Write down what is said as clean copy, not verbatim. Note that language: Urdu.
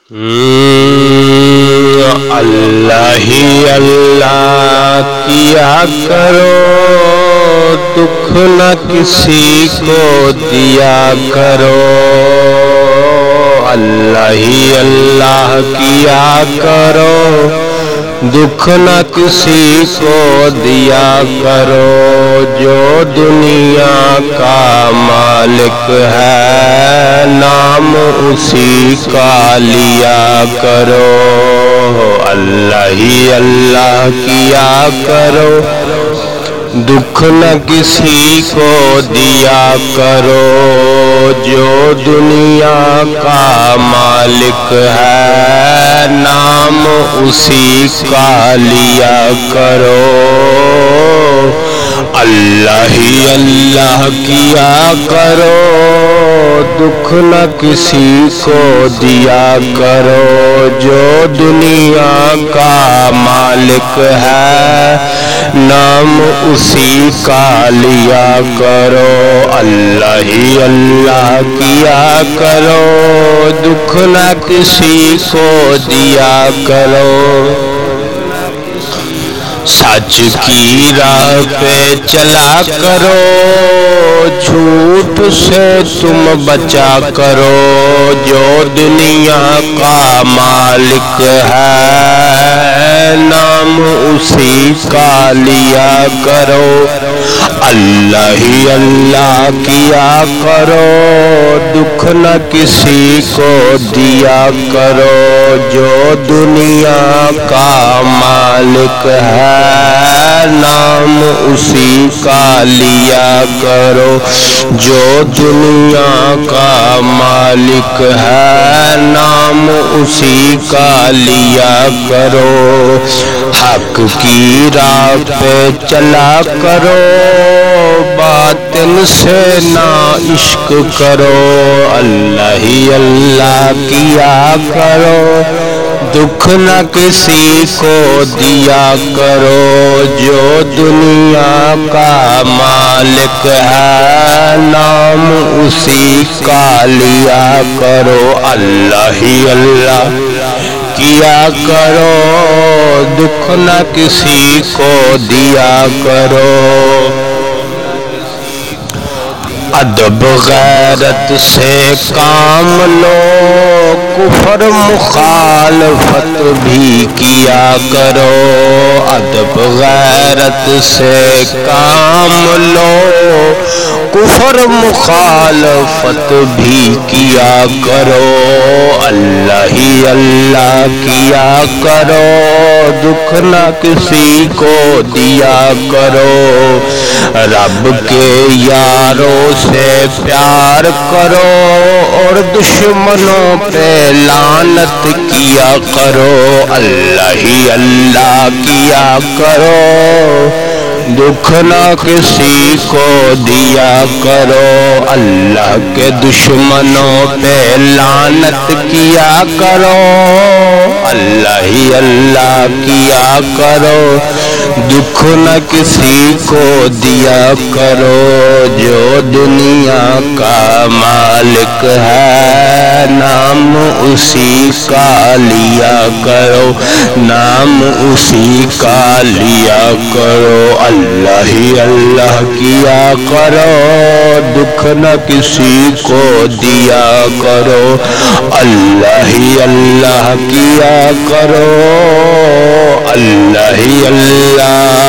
اللہ ہی اللہ کیا کرو، دکھ نہ کسی کو دیا کرو۔ اللہ ہی اللہ کیا کرو، دکھ نہ کسی کو دیا کرو۔ جو دنیا کا مالک ہے، نام اسی کا لیا کرو۔ اللہ ہی اللہ کیا کرو، دکھ نہ کسی کو دیا کرو۔ جو دنیا کا مالک ہے، نام اسی کا لیا کرو۔ اللہ ہی اللہ کیا کرو، دکھ نہ کسی کو دیا کرو۔ جو دنیا کا مالک ہے، نام اسی کا لیا کرو۔ اللہ ہی اللہ کیا کرو، دکھ نہ کسی کو دیا کرو۔ سچ کی راہ پہ چلا کرو، جھوٹ سے تم بچا کرو۔ جو دنیا کا مالک ہے، نام اسی کا لیا کرو۔ اللہ ہی اللہ کیا کرو، دکھ نہ کسی کو دیا کرو۔ جو دنیا کا مالک ہے، نام اسی کا لیا کرو۔ جو دنیا کا مالک ہے، نام اسی کا لیا کرو۔ حق کی راہ پہ چلا کرو، باطل سے نہ عشق کرو۔ اللہ ہی اللہ کیا کرو، دکھ نہ کسی کو دیا کرو۔ جو دنیا کا مالک ہے، نام اسی کا لیا کرو۔ اللہ ہی اللہ کیا کرو، دکھ نہ کسی کو دیا کرو۔ ادب غیرت سے کام لو، کفر مخالفت بھی کیا کرو۔ ادب غیرت سے کام لو، کفر مخالفت بھی کیا کرو۔ اللہ ہی اللہ کیا کرو، دکھ نہ کسی کو دیا کرو۔ رب کے یاروں سے پیار کرو، اور دشمنوں پہ لعنت کیا کرو۔ اللہ ہی اللہ کیا کرو، دکھ نہ کسی کو دیا کرو۔ اللہ کے دشمنوں پہ لعنت کیا کرو۔ اللہ ہی اللہ کیا کرو، دکھ نہ کسی کو دیا کرو۔ جو دنیا کا مالک ہے، نام اسی کا لیا کرو۔ نام اسی کا لیا کرو۔ اللہ ہی اللہ کیا کرو، دکھ نہ کسی کو دیا کرو۔ اللہ ہی اللہ کیا کرو، اللہ ہی اللہ